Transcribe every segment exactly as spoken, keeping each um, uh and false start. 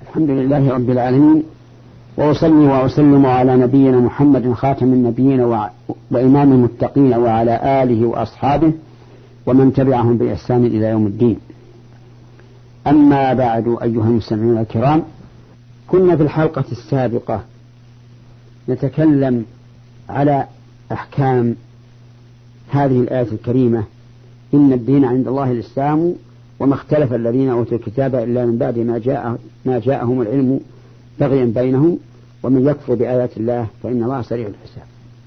الحمد لله رب العالمين، وأصلي وأسلم على نبينا محمد خاتم النبيين وإمام المتقين وعلى آله وأصحابه ومن تبعهم بإحسان إلى يوم الدين. أما بعد، أيها المستمعون الكرام، كنا في الحلقة السابقة نتكلم على أحكام هذه الآية الكريمة: إن الدين عند الله الإسلام وما اختلف الذين أوتوا الكتاب إلا من بعد ما جاء ما جاءهم العلم بغيا بينهم ومن يكفر بآيات الله فإن الله سريع الحساب.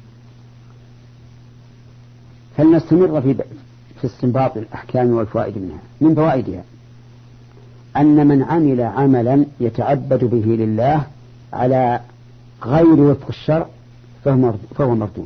فلنستمر في في استنباط الأحكام والفوائد منها. من فوائدها أن من عمل عملا يتعبد به لله على غير وفق الشرع فهو مردود.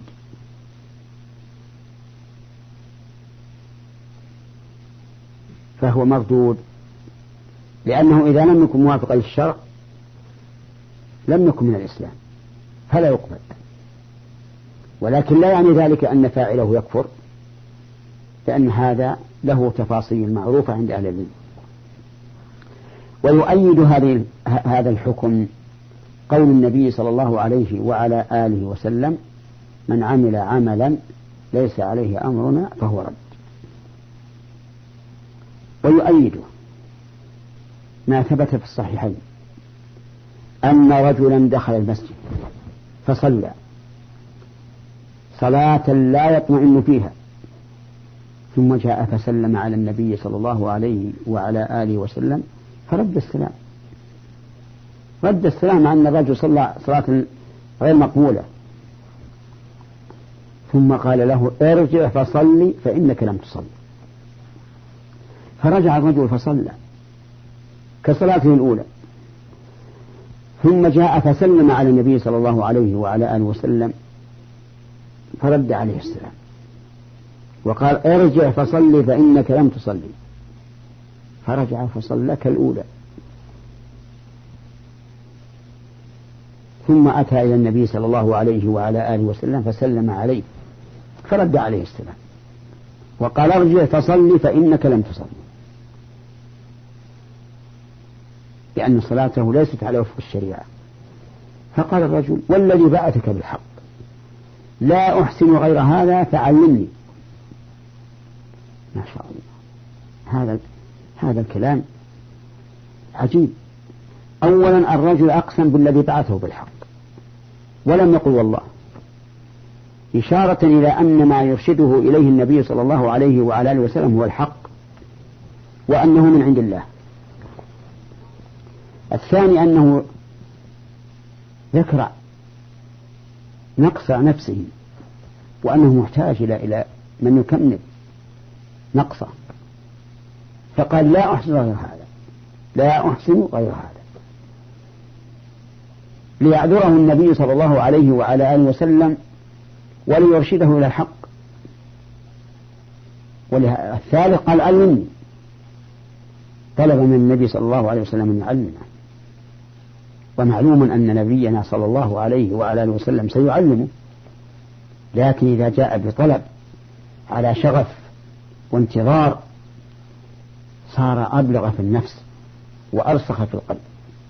فهو مردود لأنه إذا لم يكن موافقا للشرع لم يكن من الإسلام فلا يقبل، ولكن لا يعني ذلك أن فاعله يكفر، لأن هذا له تفاصيل معروفة عند أهل العلم. ويؤيد هذه هذا الحكم قول النبي صلى الله عليه وعلى آله وسلم: من عمل عملا ليس عليه أمرنا فهو رد. ويؤيد ما ثبت في الصحيحين أن رجلا دخل المسجد فصلى صلاة لا يطمئن فيها، ثم جاء فسلم على النبي صلى الله عليه وعلى آله وسلم فرد السلام رد السلام عن الرجل صلى صلاة غير مقبولة، ثم قال له: ارجع فصلي فإنك لم تصلي. فرجع الرجل فصلى كصلاته الأولى، ثم جاء فسلم على النبي صلى الله عليه وعلى آله وسلم فرد عليه السلام وقال: ارجع فصلي فإنك لم تصلي. فرجع فصلى كالأولى، ثم أتى إلى النبي صلى الله عليه وعلى آله وسلم فسلم عليه فرد عليه السلام وقال: ارجع فصلي فإنك لم تصلي، لأن صلاته ليست على وفق الشريعة. فقال الرجل: والذي بعثك بالحق لا أحسن غير هذا فعلمني. ما شاء الله، هذا هذا الكلام عجيب. أولا الرجل أقسم بالذي بعثه بالحق ولم يقل والله، إشارة إلى أن ما يرشده إليه النبي صلى الله عليه وعلى آله وسلم هو الحق وأنه من عند الله. الثاني أنه ذكر نقص نفسه وأنه محتاج إلى إلى من يكمل نقصه، فقال: لا أحسن غير هذا لا أحسن غير هذا ليعذره النبي صلى الله عليه وعلى آله وسلم وليرشده إلى الحق. والثالث قال: علمني، طلب من النبي صلى الله عليه وسلم أن يعلمه. ومعلوم أن نبينا صلى الله عليه وعلى آله وسلم سيعلمه، لكن إذا جاء بطلب على شغف وانتظار صار أبلغ في النفس وأرسخ في القلب.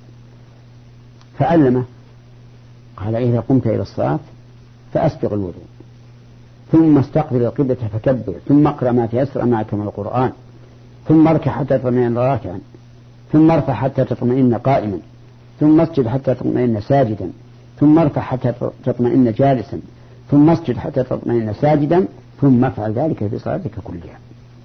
فعلمه، قال: إذا قمت إلى الصلاة فأسبغ الوضوء، ثم استقبل القبلة فكبر، ثم اقرأ ما تيسر معك من القرآن، ثم اركع حتى تطمئن راكعا، ثم ارفع حتى تطمئن قائما، ثم اسجد حتى تطمئن ساجدا، ثم ارفع حتى تطمئن جالسا، ثم اسجد حتى تطمئن ساجدا، ثم افعل ذلك في صلاتك كلها.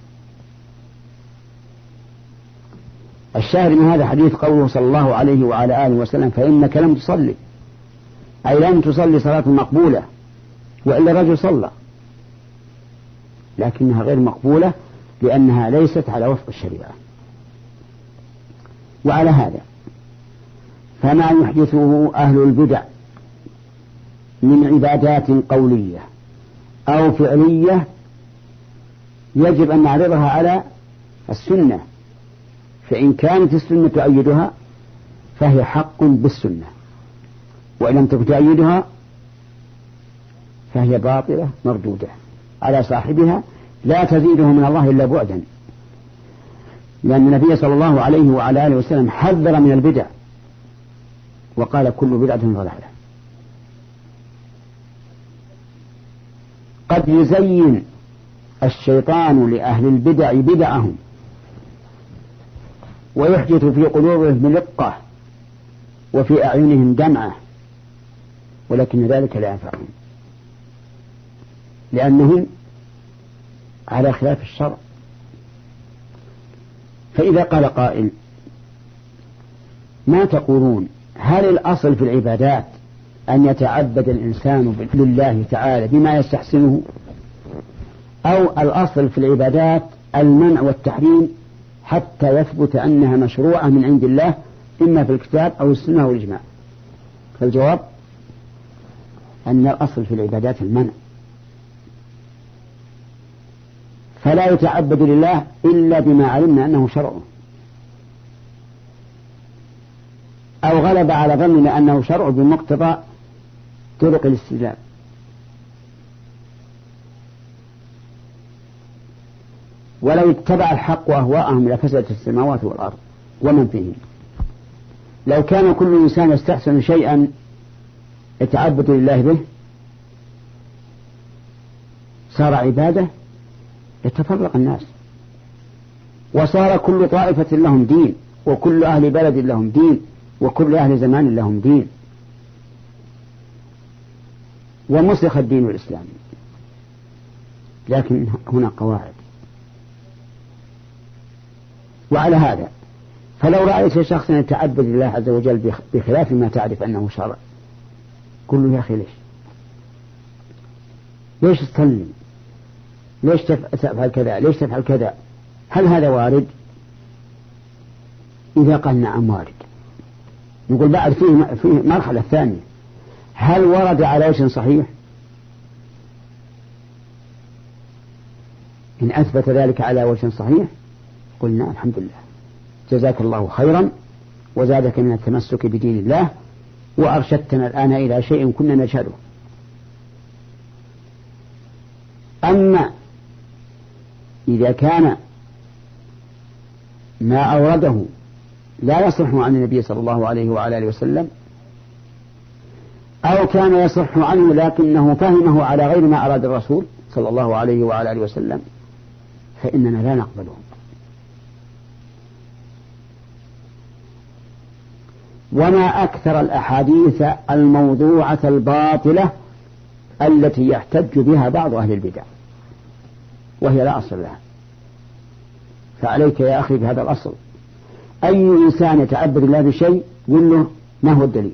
الشاهد من هذا حديث قوله صلى الله عليه وعلى آله وسلم: فإنك لم تصلي، أي لم تصلي صلاة مقبولة، وإلا الرجل صلى لكنها غير مقبولة لأنها ليست على وفق الشريعة. وعلى هذا فما يحدثه أهل البدع من عبادات قولية أو فعلية يجب أن نعرضها على السنة، فإن كانت السنة تؤيدها فهي حق بالسنة، وإن لم تكن تؤيدها فهي باطلة مردودة على صاحبها لا تزيده من الله إلا بعدا، لأن النبي صلى الله عليه وعلى آله وسلم حذر من البدع وقال كل بدعة ضلالة. قد يزين الشيطان لأهل البدع بدعهم ويحدث في قلوبهم ملقة وفي أعينهم دمعة، ولكن ذلك لا ينفعهم لأنهم على خلاف الشرع. فإذا قال قائل ما تقولون، هل الأصل في العبادات أن يتعبد الإنسان لله تعالى بما يستحسنه، أو الأصل في العبادات المنع والتحريم حتى يثبت أنها مشروعة من عند الله إما في الكتاب أو السنة أو الإجماع؟ فالجواب أن الأصل في العبادات المنع، فلا يتعبد لله إلا بما علمنا أنه شرعه، أو غلب على ظننا أنه شرع بمقتضى طرق الاستدلال. ولو اتبع الحق أهواءهم لفسدت السماوات والأرض ومن فيهم. لو كان كل إنسان يستحسن شيئا يتعبد لله به صار عبادة يتفرق الناس، وصار كل طائفة لهم دين، وكل أهل بلد لهم دين، وكل أهل زمان لهم دين، ومسخ الدين الإسلامي. لكن هنا قواعد. وعلى هذا فلو رأيت شخصا يتعبد لله عز وجل بخلاف ما تعرف أنه شرع، قل له يا أخي ليش ليش تصلي، ليش تفعل كذا، ليش تفعل كذا، هل هذا وارد؟ إذا قال نعم وارد، نقول بعد فيه, فيه مرحلة ثانية، هل ورد على وجه صحيح؟ إن أثبت ذلك على وجه صحيح قلنا الحمد لله، جزاك الله خيرا وزادك من التمسك بدين الله وأرشدتنا الآن إلى شيء كنا نجهله. أما إذا كان ما أورده لا يصح عن النبي صلى الله عليه وعلى آله وسلم، أو كان يصح عنه لكنه فهمه على غير ما أراد الرسول صلى الله عليه وعلى آله وسلم، فإننا لا نقبله. وما أكثر الأحاديث الموضوعة الباطلة التي يحتج بها بعض أهل البدع وهي لا أصل لها. فعليك يا أخي بهذا الأصل، أي إنسان يتعبد الله بشيء يقول له ما هو الدليل،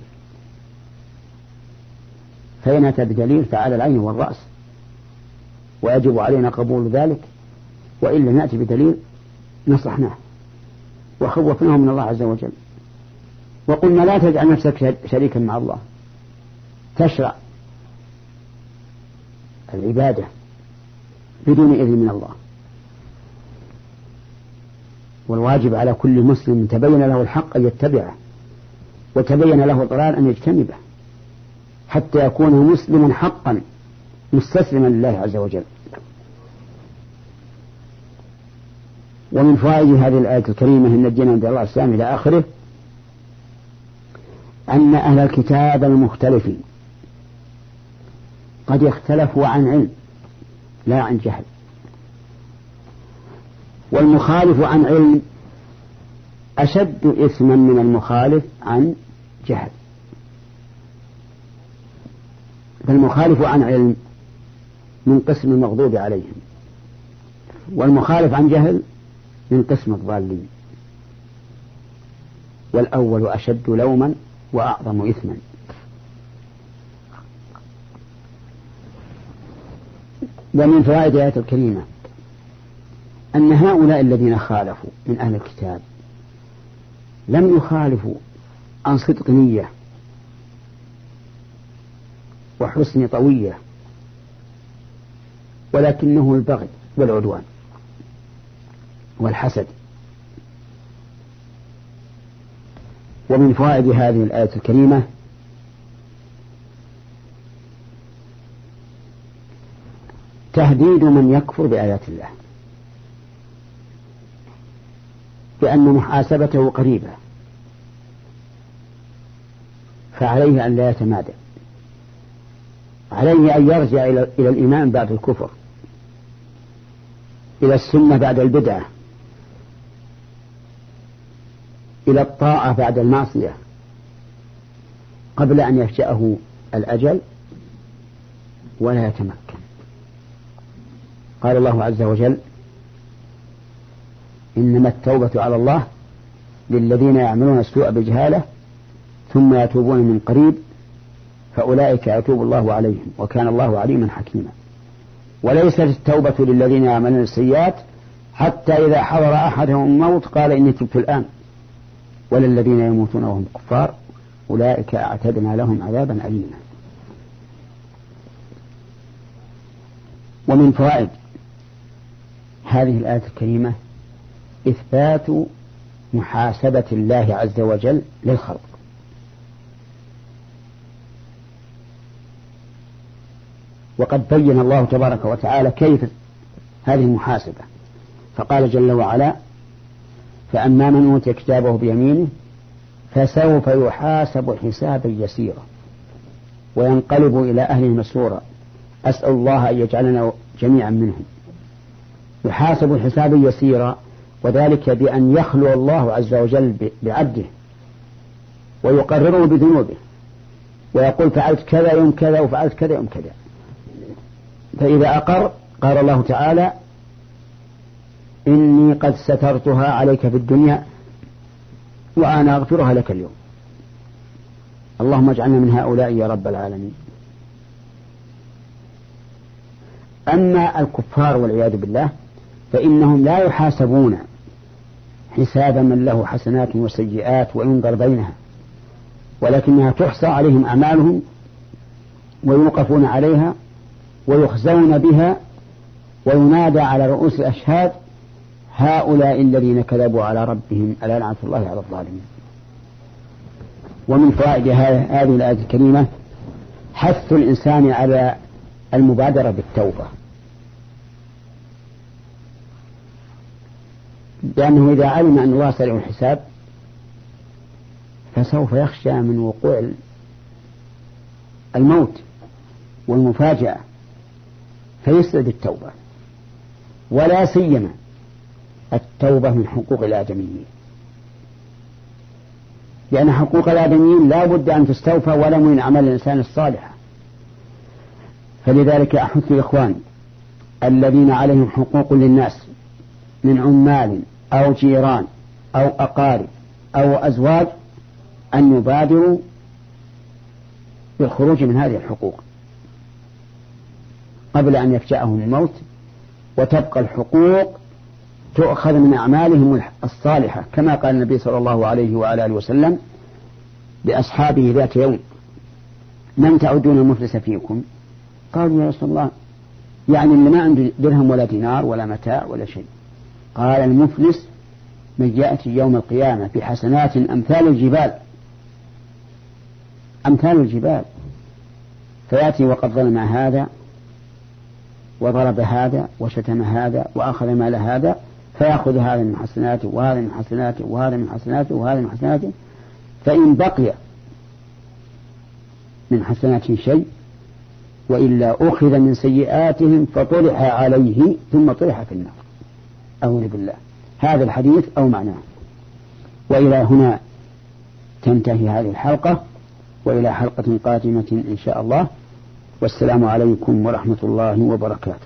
فإن أتى بدليل فعلى العين والرأس ويجب علينا قبول ذلك، وإن لم نأتي بدليل نصحناه وخوفناه من الله عز وجل وقلنا لا تجعل نفسك شريكا مع الله، تشرع العبادة بدون إذن من الله. والواجب على كل مسلم تبين له الحق أن يتبعه وتبين له الضلال أن يجتنبه حتى يكون مسلما حقا مستسلما لله عز وجل. ومن فوائد هذه الآية الكريمة إن نجينا من الله السلام إلى آخره أن أهل الكتاب المختلفين قد اختلفوا عن علم لا عن جهل، والمخالف عن علم أشد إثما من المخالف عن جهل. فالمخالف عن علم من قسم المغضوب عليهم، والمخالف عن جهل من قسم الضالين، والأول أشد لوما وأعظم إثما. ومن فوائد الآية الكريمة أن هؤلاء الذين خالفوا من أهل الكتاب لم يخالفوا عن صدق نية وحسن طوية، ولكنه البغي والعدوان والحسد. ومن فوائد هذه الآية الكريمة تهديد من يكفر بآيات الله بأن محاسبته قريبة، فعليه أن لا يتمادى، عليه أن يرجع إلى الإيمان بعد الكفر، إلى السنة بعد البدعة، إلى الطاعة بعد المعصية، قبل أن يفجأه الأجل ولا يتمكن. قال الله عز وجل: إنما التوبة على الله للذين يعملون السوء بجهالة ثم يتوبون من قريب فأولئك يتوب الله عليهم وكان الله عليما حكيما. وليست التوبة للذين يعملون السيئات حتى إذا حضر أحدهم الموت قال إني تبت الآن، وللذين يموتون وهم كفار أولئك أعتدنا لهم عذابا أليما. ومن فوائد هذه الآية الكريمة إثبات محاسبة الله عز وجل للخلق، وقد بين الله تبارك وتعالى كيف هذه المحاسبة، فقال جل وعلا: فأما من أوتي كتابه بيمينه فسوف يحاسب حسابا يسيرا وينقلب إلى أهله مسرورا أسأل الله أن يجعلنا جميعا منهم. يحاسب حسابا يسيرا، وذلك بأن يخلو الله عز وجل بعبده ويقرره بذنوبه ويقول فعلت كذا يوم كذا وفعلت كذا يوم كذا، فإذا أقر قال الله تعالى: إني قد سترتها عليك في الدنيا وأنا أغفرها لك اليوم. اللهم اجعلنا من هؤلاء يا رب العالمين. أما الكفار والعياذ بالله فإنهم لا يحاسبون حساب من له حسنات وسيئات وينظر بينها، ولكنها تحصى عليهم أعمالهم ويوقفون عليها ويخزون بها وينادى على رؤوس الأشهاد: هؤلاء الذين كذبوا على ربهم ألا لعنة الله على الظالمين. ومن فوائد هذه الآية الكريمة حث الإنسان على المبادرة بالتوبة، لأنه إذا علم أن الله سريع الحساب فسوف يخشى من وقوع الموت والمفاجأة فيسعد التوبة، ولا سيما التوبة من حقوق الآدميين، لأن حقوق الآدميين لا بد أن تستوفى ولا من أعمال الإنسان الصالحة. فلذلك أحث الإخوان الذين عليهم حقوق للناس من عمال أو جيران أو أقارب أو أزواج أن يبادروا بالخروج من هذه الحقوق قبل أن يفجأهم الموت، وتبقى الحقوق تؤخذ من أعمالهم الصالحة، كما قال النبي صلى الله عليه وعلى آله وسلم لأصحابه ذات يوم: من تعدون المفلس فيكم؟ قالوا: يا رسول الله، يعني اللي ما عنده درهم ولا دينار ولا متاع ولا شيء. قال: المفلس من يأتي يوم القيامة بحسنات أمثال الجبال أمثال الجبال فيأتي وقد ظلم هذا وضرب هذا وشتم هذا وأخذ مال هذا، فيأخذ هذا من حسناته وهذا من حسناته وهذا من حسناته وهذا من حسناته، فإن بقي من حسناته شيء وإلا أخذ من سيئاتهم فطرح عليه ثم طرح في النار. أعوذ بالله. هذا الحديث أو معناه. وإلى هنا تنتهي هذه الحلقة، وإلى حلقة قادمة إن شاء الله، والسلام عليكم ورحمة الله وبركاته.